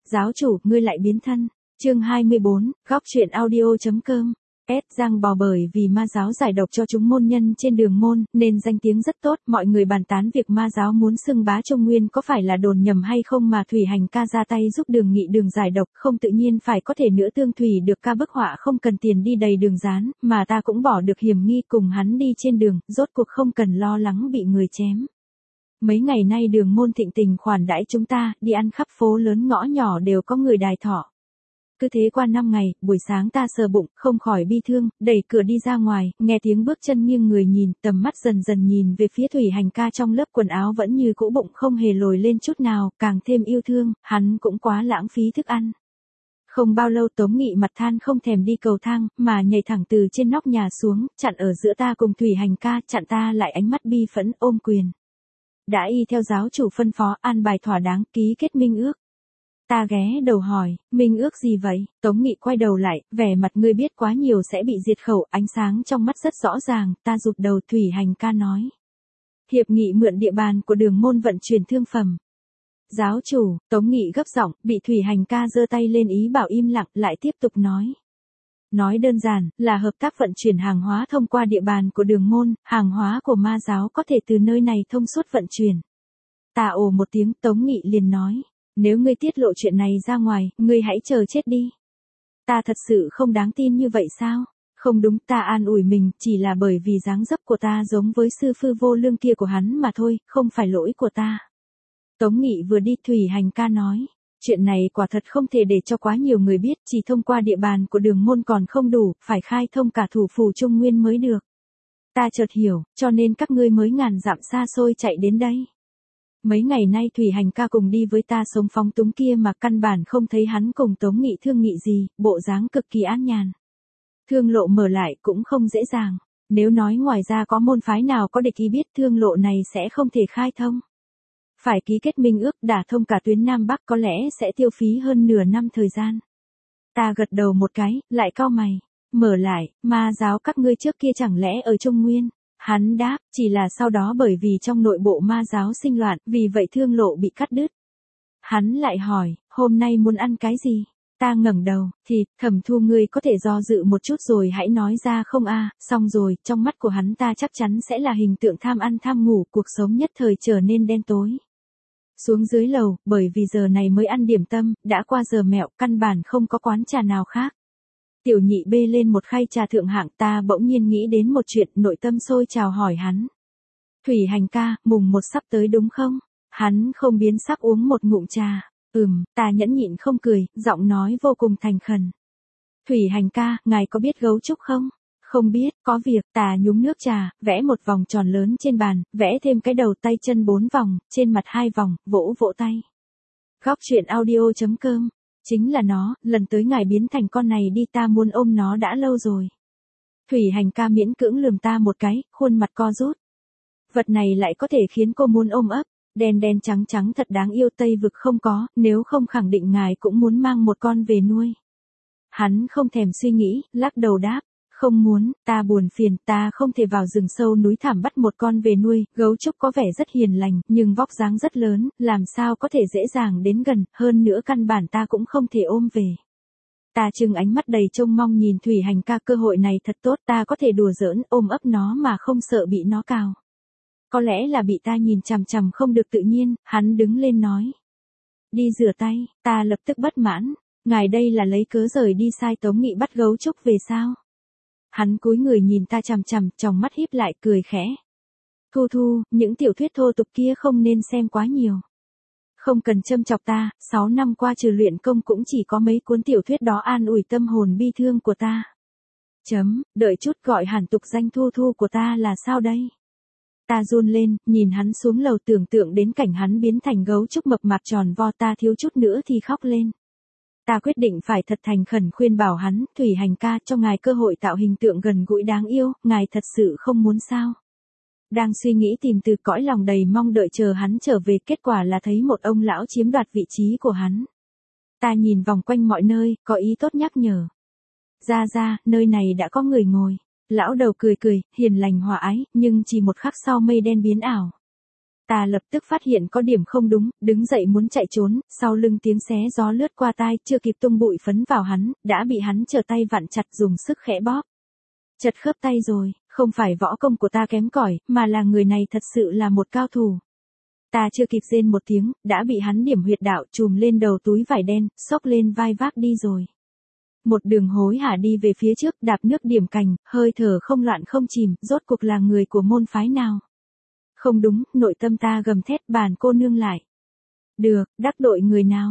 Giáo chủ, ngươi lại biến thân. Chương 24, góc truyện audio.com. Giang bò bởi vì ma giáo giải độc cho chúng môn nhân trên đường môn, nên danh tiếng rất tốt, mọi người bàn tán việc ma giáo muốn xưng bá Trung Nguyên có phải là đồn nhầm hay không mà Thủy Hành ca ra tay giúp Đường Nghị đường giải độc, không tự nhiên phải có thể nữa Tương Thủy được ca bức họa không cần tiền đi đầy đường dán, mà ta cũng bỏ được hiểm nghi cùng hắn đi trên đường, rốt cuộc không cần lo lắng bị người chém. Mấy ngày nay đường môn thịnh tình khoản đãi chúng ta, đi ăn khắp phố lớn ngõ nhỏ đều có người đài thọ. Cứ thế qua 5 ngày, buổi sáng ta sờ bụng, không khỏi bi thương, đẩy cửa đi ra ngoài, nghe tiếng bước chân nghiêng người nhìn, tầm mắt dần dần nhìn về phía Thủy Hành ca trong lớp quần áo vẫn như cũ bụng không hề lồi lên chút nào, càng thêm yêu thương, hắn cũng quá lãng phí thức ăn. Không bao lâu Tống Nghị mặt than không thèm đi cầu thang, mà nhảy thẳng từ trên nóc nhà xuống, chặn ở giữa ta cùng Thủy Hành ca, chặn ta lại ánh mắt bi phẫn ôm quyền. Đã y theo giáo chủ phân phó, an bài thỏa đáng, ký kết minh ước. Ta ghé đầu hỏi, minh ước gì vậy? Tống Nghị quay đầu lại, vẻ mặt ngươi biết quá nhiều sẽ bị diệt khẩu, ánh sáng trong mắt rất rõ ràng, ta rụt đầu. Thủy Hành ca nói. Hiệp nghị mượn địa bàn của đường môn vận chuyển thương phẩm. Giáo chủ, Tống Nghị gấp giọng, bị Thủy Hành ca giơ tay lên ý bảo im lặng, lại tiếp tục nói. Nói đơn giản, là hợp tác vận chuyển hàng hóa thông qua địa bàn của đường môn, hàng hóa của ma giáo có thể từ nơi này thông suốt vận chuyển. Ta ồ một tiếng, Tống Nghị liền nói. Nếu ngươi tiết lộ chuyện này ra ngoài, ngươi hãy chờ chết đi. Ta thật sự không đáng tin như vậy sao? Không đúng, ta an ủi mình, chỉ là bởi vì dáng dấp của ta giống với sư Phư Vô Lương kia của hắn mà thôi, không phải lỗi của ta. Tống Nghị vừa đi, Thủy Hành ca nói. Chuyện này quả thật không thể để cho quá nhiều người biết, chỉ thông qua địa bàn của đường môn còn không đủ, phải khai thông cả thủ phủ Trung Nguyên mới được. Ta chợt hiểu, cho nên các ngươi mới ngàn dặm xa xôi chạy đến đây. Mấy ngày nay Thủy Hành ca cùng đi với ta sống phóng túng kia mà căn bản không thấy hắn cùng Tống Nghị thương nghị gì, bộ dáng cực kỳ an nhàn. Thương lộ mở lại cũng không dễ dàng, nếu nói ngoài ra có môn phái nào có địch ý biết thương lộ này sẽ không thể khai thông. Phải ký kết minh ước đả thông cả tuyến Nam Bắc có lẽ sẽ tiêu phí hơn nửa năm thời gian. Ta gật đầu một cái, lại cau mày, mở lại, ma giáo các ngươi trước kia chẳng lẽ ở Trung Nguyên? Hắn đáp, chỉ là sau đó bởi vì trong nội bộ ma giáo sinh loạn, vì vậy thương lộ bị cắt đứt. Hắn lại hỏi, hôm nay muốn ăn cái gì? Ta ngẩng đầu, thịt. Thẩm Thu ngươi có thể do dự một chút rồi hãy nói ra không a? Xong rồi, trong mắt của hắn ta chắc chắn sẽ là hình tượng tham ăn tham ngủ, cuộc sống nhất thời trở nên đen tối. Xuống dưới lầu, bởi vì giờ này mới ăn điểm tâm, đã qua giờ mẹo, căn bản không có quán trà nào khác. Tiểu Nhị bê lên một khay trà thượng hạng, ta bỗng nhiên nghĩ đến một chuyện, nội tâm sôi trào hỏi hắn. Thủy Hành ca, mùng 1 sắp tới đúng không? Hắn không biến sắc uống một ngụm trà. Ta nhẫn nhịn không cười, giọng nói vô cùng thành khẩn. Thủy Hành ca, ngài có biết gấu trúc không? Không biết, có việc. Ta nhúng nước trà, vẽ một vòng tròn lớn trên bàn, vẽ thêm cái đầu tay chân 4 vòng, trên mặt 2 vòng, vỗ vỗ tay. Góc truyện audio.com. Chính là nó, lần tới ngài biến thành con này đi, ta muốn ôm nó đã lâu rồi. Thủy Hành ca miễn cưỡng lườm ta một cái, khuôn mặt co rút. Vật này lại có thể khiến cô muốn ôm ấp, đen đen trắng trắng thật đáng yêu, Tây vực không có, nếu không khẳng định ngài cũng muốn mang một con về nuôi. Hắn không thèm suy nghĩ, lắc đầu đáp. Không muốn, ta buồn phiền, ta không thể vào rừng sâu núi thẳm bắt một con về nuôi, gấu trúc có vẻ rất hiền lành, nhưng vóc dáng rất lớn, làm sao có thể dễ dàng đến gần, hơn nữa căn bản ta cũng không thể ôm về. Ta trừng ánh mắt đầy trông mong nhìn Thủy Hành ca, cơ hội này thật tốt, ta có thể đùa giỡn, ôm ấp nó mà không sợ bị nó cào. Có lẽ là bị ta nhìn chằm chằm không được tự nhiên, hắn đứng lên nói. Đi rửa tay, ta lập tức bất mãn, ngài đây là lấy cớ rời đi sai Tống Nghị bắt gấu trúc về sao? Hắn cúi người nhìn ta chằm chằm, tròng mắt híp lại, cười khẽ. Thu, những tiểu thuyết thô tục kia không nên xem quá nhiều. Không cần châm chọc ta, 6 năm qua trừ luyện công cũng chỉ có mấy cuốn tiểu thuyết đó an ủi tâm hồn bi thương của ta. Đợi chút, gọi hẳn tục danh Thu của ta là sao đây? Ta run lên, nhìn hắn xuống lầu, tưởng tượng đến cảnh hắn biến thành gấu trúc mập mạp tròn vo, ta thiếu chút nữa thì khóc lên. Ta quyết định phải thật thành khẩn khuyên bảo hắn, Thủy Hành ca, cho ngài cơ hội tạo hình tượng gần gũi đáng yêu, ngài thật sự không muốn sao? Đang suy nghĩ tìm từ cõi lòng đầy mong đợi chờ hắn trở về, kết quả là thấy một ông lão chiếm đoạt vị trí của hắn. Ta nhìn vòng quanh mọi nơi, có ý tốt nhắc nhở. Ra, nơi này đã có người ngồi. Lão đầu cười, hiền lành hòa ái, nhưng chỉ một khắc sau mây đen biến ảo. Ta lập tức phát hiện có điểm không đúng, đứng dậy muốn chạy trốn, sau lưng tiếng xé gió lướt qua tai, chưa kịp tung bụi phấn vào hắn, đã bị hắn trở tay vặn chặt dùng sức khẽ bóp. Chật khớp tay rồi, không phải võ công của ta kém cỏi, mà là người này thật sự là một cao thủ. Ta chưa kịp rên một tiếng, đã bị hắn điểm huyệt đạo chùm lên đầu túi vải đen, xốc lên vai vác đi rồi. Một đường hối hả đi về phía trước, đạp nước điểm cành, hơi thở không loạn không chìm, rốt cuộc là người của môn phái nào. Không đúng, nội tâm ta gầm thét, bàn cô nương lại. Được, đắc đội người nào,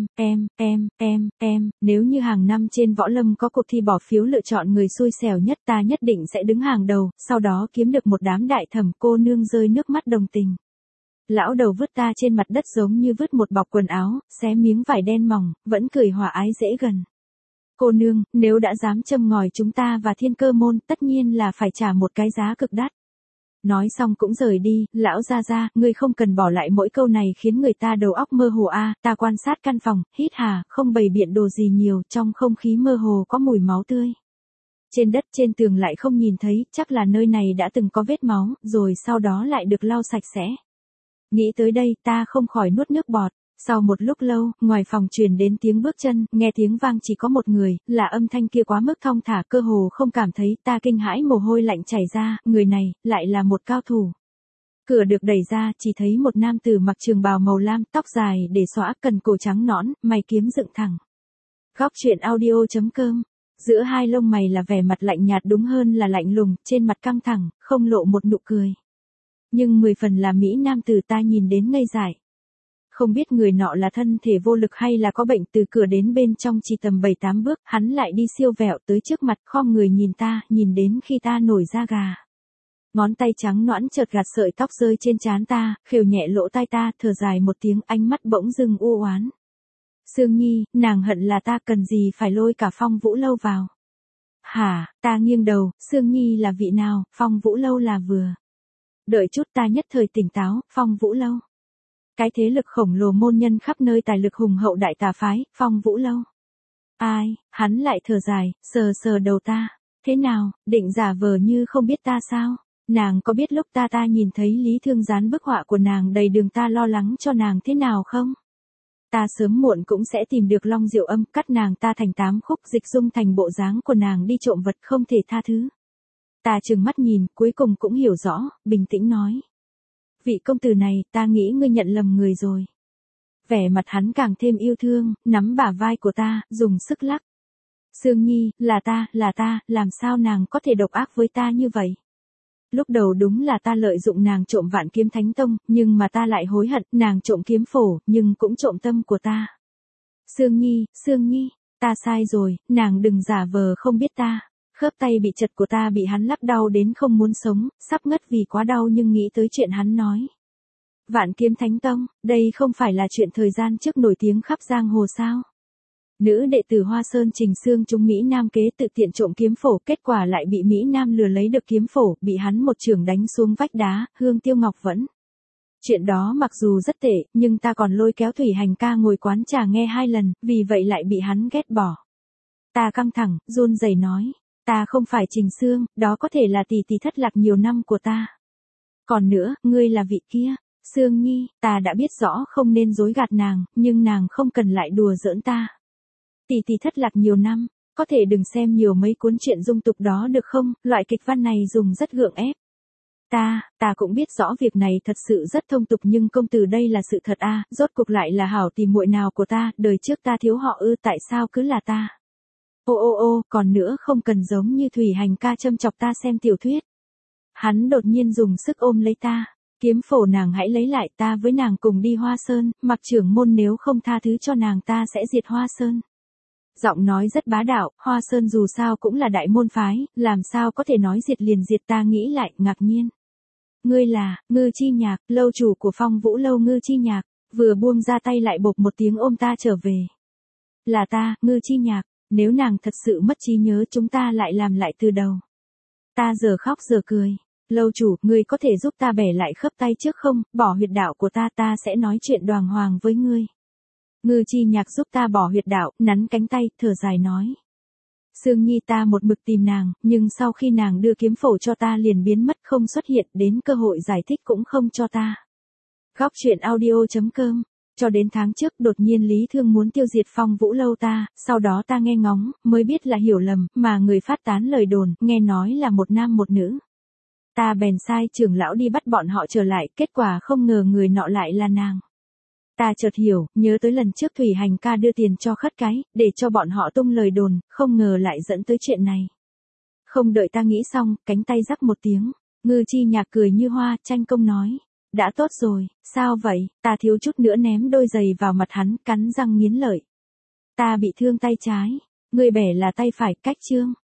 nếu như hàng năm trên võ lâm có cuộc thi bỏ phiếu lựa chọn người xui xẻo nhất ta nhất định sẽ đứng hàng đầu, sau đó kiếm được một đám đại thẩm. Cô nương rơi nước mắt đồng tình. Lão đầu vứt ta trên mặt đất giống như vứt một bọc quần áo, xé miếng vải đen mỏng, vẫn cười hòa ái dễ gần. Cô nương, nếu đã dám châm ngòi chúng ta và Thiên Cơ môn, tất nhiên là phải trả một cái giá cực đắt. Nói xong cũng rời đi, lão gia, ngươi không cần bỏ lại mỗi câu này khiến người ta đầu óc mơ hồ a. Ta quan sát căn phòng, hít hà, không bày biện đồ gì nhiều, trong không khí mơ hồ có mùi máu tươi. Trên đất trên tường lại không nhìn thấy, chắc là nơi này đã từng có vết máu, rồi sau đó lại được lau sạch sẽ. Nghĩ tới đây, ta không khỏi nuốt nước bọt. Sau một lúc lâu, ngoài phòng truyền đến tiếng bước chân, nghe tiếng vang chỉ có một người, là âm thanh kia quá mức thong thả cơ hồ không cảm thấy, ta kinh hãi mồ hôi lạnh chảy ra, người này, lại là một cao thủ. Cửa được đẩy ra, chỉ thấy một nam tử mặc trường bào màu lam, tóc dài để xõa, cần cổ trắng nõn, mày kiếm dựng thẳng. Góc truyện audio.com. Giữa hai lông mày là vẻ mặt lạnh nhạt đúng hơn là lạnh lùng, trên mặt căng thẳng, không lộ một nụ cười. Nhưng 10 phần là mỹ nam tử ta nhìn đến ngây dại. Không biết người nọ là thân thể vô lực hay là có bệnh, từ cửa đến bên trong chỉ tầm 7-8 bước, hắn lại đi siêu vẹo tới trước mặt, khom người nhìn ta, nhìn đến khi ta nổi da gà. Ngón tay trắng nõn chợt gạt sợi tóc rơi trên trán ta, khều nhẹ lỗ tai ta, thở dài một tiếng, ánh mắt bỗng dưng u oán. Sương Nhi, nàng hận là ta, cần gì phải lôi cả Phong Vũ Lâu vào. Hả, ta nghiêng đầu, Sương Nhi là vị nào, Phong Vũ Lâu là vừa. Đợi chút, ta nhất thời tỉnh táo, Phong Vũ Lâu. Cái thế lực khổng lồ môn nhân khắp nơi tài lực hùng hậu đại tà phái, Phong Vũ Lâu. Ai, hắn lại thở dài, sờ đầu ta. Thế nào, định giả vờ như không biết ta sao? Nàng có biết lúc ta nhìn thấy Lý Thương dán bức họa của nàng đầy đường ta lo lắng cho nàng thế nào không? Ta sớm muộn cũng sẽ tìm được Long Diệu Âm, cắt nàng ta thành 8 khúc, dịch dung thành bộ dáng của nàng đi trộm vật, không thể tha thứ. Ta trừng mắt nhìn, cuối cùng cũng hiểu rõ, bình tĩnh nói. Vị công tử này, ta nghĩ ngươi nhận lầm người rồi. Vẻ mặt hắn càng thêm yêu thương, nắm bả vai của ta, dùng sức lắc. Sương Nhi, là ta, làm sao nàng có thể độc ác với ta như vậy? Lúc đầu đúng là ta lợi dụng nàng trộm Vạn Kiếm Thánh Tông, nhưng mà ta lại hối hận, nàng trộm kiếm phổ, nhưng cũng trộm tâm của ta. Sương Nhi, ta sai rồi, nàng đừng giả vờ không biết ta. Khớp tay bị chật của ta bị hắn lắc đau đến không muốn sống, sắp ngất vì quá đau nhưng nghĩ tới chuyện hắn nói. Vạn Kiếm Thánh Tông, đây không phải là chuyện thời gian trước nổi tiếng khắp giang hồ sao? Nữ đệ tử Hoa Sơn Trình Sương chúng Mỹ Nam kế tự tiện trộm kiếm phổ, kết quả lại bị Mỹ Nam lừa lấy được kiếm phổ, bị hắn một chưởng đánh xuống vách đá, Hương Tiêu Ngọc vẫn. Chuyện đó mặc dù rất tệ, nhưng ta còn lôi kéo Thủy Hành ca ngồi quán trà nghe 2 lần, vì vậy lại bị hắn ghét bỏ. Ta căng thẳng, run rẩy nói. Ta không phải Trình Sương, đó có thể là tỷ tỷ thất lạc nhiều năm của ta. Còn nữa, ngươi là vị kia, Sương Nhi, ta đã biết rõ không nên dối gạt nàng, nhưng nàng không cần lại đùa giỡn ta. Tỷ tỷ thất lạc nhiều năm, có thể đừng xem nhiều mấy cuốn truyện dung tục đó được không, loại kịch văn này dùng rất gượng ép. Ta cũng biết rõ việc này thật sự rất thông tục nhưng công tử đây là sự thật a, rốt cuộc lại là hảo tìm muội nào của ta, đời trước ta thiếu họ ư, tại sao cứ là ta? Ô, còn nữa không cần giống như Thủy Hành ca châm chọc ta xem tiểu thuyết. Hắn đột nhiên dùng sức ôm lấy ta. Kiếm phổ nàng hãy lấy lại, ta với nàng cùng đi Hoa Sơn, Mặc trưởng môn nếu không tha thứ cho nàng ta sẽ diệt Hoa Sơn. Giọng nói rất bá đạo, Hoa Sơn dù sao cũng là đại môn phái, làm sao có thể nói diệt liền diệt, ta nghĩ lại, ngạc nhiên. Ngươi là, Ngư Chi Nhạc, lâu chủ của Phong Vũ Lâu Ngư Chi Nhạc, vừa buông ra tay lại bộp một tiếng ôm ta trở về. Là ta, Ngư Chi Nhạc. Nếu nàng thật sự mất trí nhớ chúng ta lại làm lại từ đầu. Ta giờ khóc giờ cười. Lâu chủ, ngươi có thể giúp ta bẻ lại khớp tay trước không, bỏ huyệt đạo của ta sẽ nói chuyện đoàng hoàng với ngươi. Ngư Chi Nhạc giúp ta bỏ huyệt đạo, nắn cánh tay, thở dài nói. Sương Nhi ta một mực tìm nàng, nhưng sau khi nàng đưa kiếm phổ cho ta liền biến mất không xuất hiện, đến cơ hội giải thích cũng không cho ta. Góc chuyện audio.com. Cho đến tháng trước đột nhiên Lý Thương muốn tiêu diệt Phong Vũ Lâu ta, sau đó ta nghe ngóng, mới biết là hiểu lầm, mà người phát tán lời đồn, nghe nói là một nam một nữ. Ta bèn sai trưởng lão đi bắt bọn họ trở lại, kết quả không ngờ người nọ lại là nàng. Ta chợt hiểu, nhớ tới lần trước Thủy Hành ca đưa tiền cho Khất Cái, để cho bọn họ tung lời đồn, không ngờ lại dẫn tới chuyện này. Không đợi ta nghĩ xong, cánh tay rắc một tiếng, Ngư Chi Nhạc cười như hoa, tranh công nói. Đã tốt rồi, sao vậy, ta thiếu chút nữa ném đôi giày vào mặt hắn, cắn răng nghiến lợi. Ta bị thương tay trái, người bẻ là tay phải, cách chương.